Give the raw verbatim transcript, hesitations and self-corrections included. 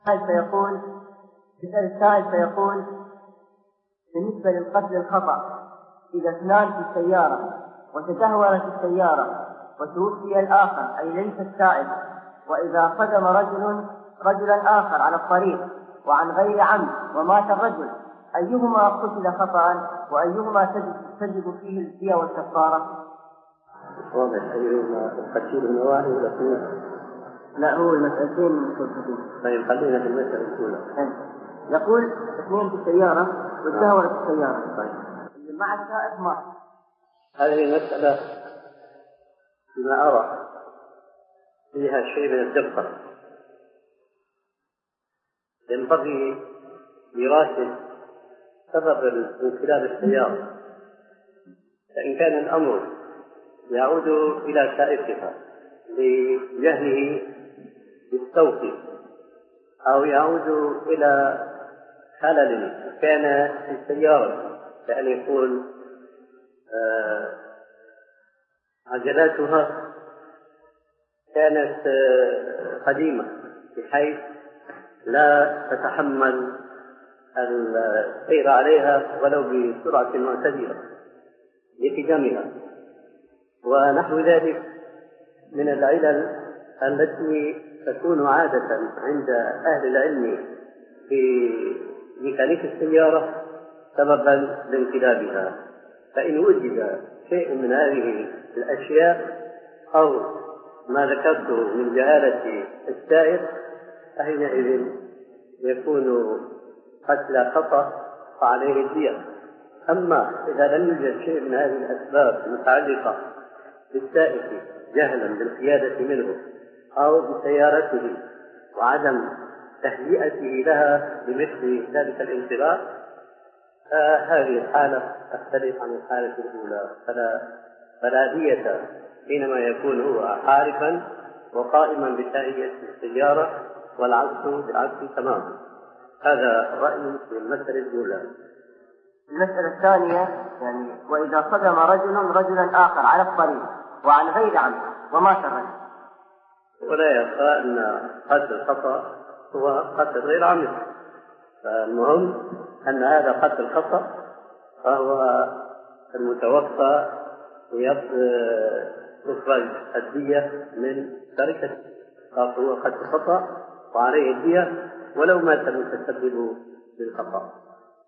فيقول يسأل السائل فيقول بالنسبة للقتل الخطأ إذا اثنان في السيارة وتدهورت السيارة وتوفي الآخر أي ليس السائل، وإذا صدم رجل رجلا آخر على الطريق وعن غير عمد ومات الرجل، أيهما قتل خطأ وأيهما تجب فيه الدية والكفارة؟ واضح أيهما القتيل النواهي والأثنين؟ لا، هو المسألتين مختلفتين. طيب خلينا في المسألة الأولى. يقول اثنين في السيارة وتدهورت السيارة، طيب مع السائق مات. هذه المسألة بما أرى فيها شيء من الدقة، ينبغي دراسة سبب انقلاب السيارة، فإن كان الأمر يعود إلى سائقها لجهله بالسوق أو يعود إلى خلل كان في السيارة، كأن يكون آه عجلاتها كانت آه قديمة بحيث لا تتحمل السير عليها ولو بسرعة معتدلة لقدمها ونحو ذلك من العلل التي تكون عادة عند أهل العلم في ميكانيك السيارة سببا لانقلابها. فإن وجد شيء من هذه الأشياء أو ما ذكرته من جهالة السائق فحينئذ يكون قتل خطأ فعليه الدية. أما إذا لم يوجد شيء من هذه الأسباب المتعلقة بالسائق جهلا بالقيادة منه أو بسيارته وعدم تهيئته لها بمثل ذلك الانقلاب، فهذه الحالة تختلف عن الحالة الأولى، فلا فلا دية حينما يكون هو عارفا وقائما بتهيئة السيارة والعكس بالعكس تماما. هذا رأيي في المسألة الأولى. المسألة الثانية يعني وإذا صدم رجل رجلا آخر على الطريق وعن غير عمد ومات الرجل، ولا يخفى أن قتل الخطأ هو قتل غير عمد، فالمهم أن هذا قتل الخطأ فهو المتوفى يخرج الدية من تركته، فهو قتل الخطأ وعليه الدية ولو مات المتسبب بالخطأ.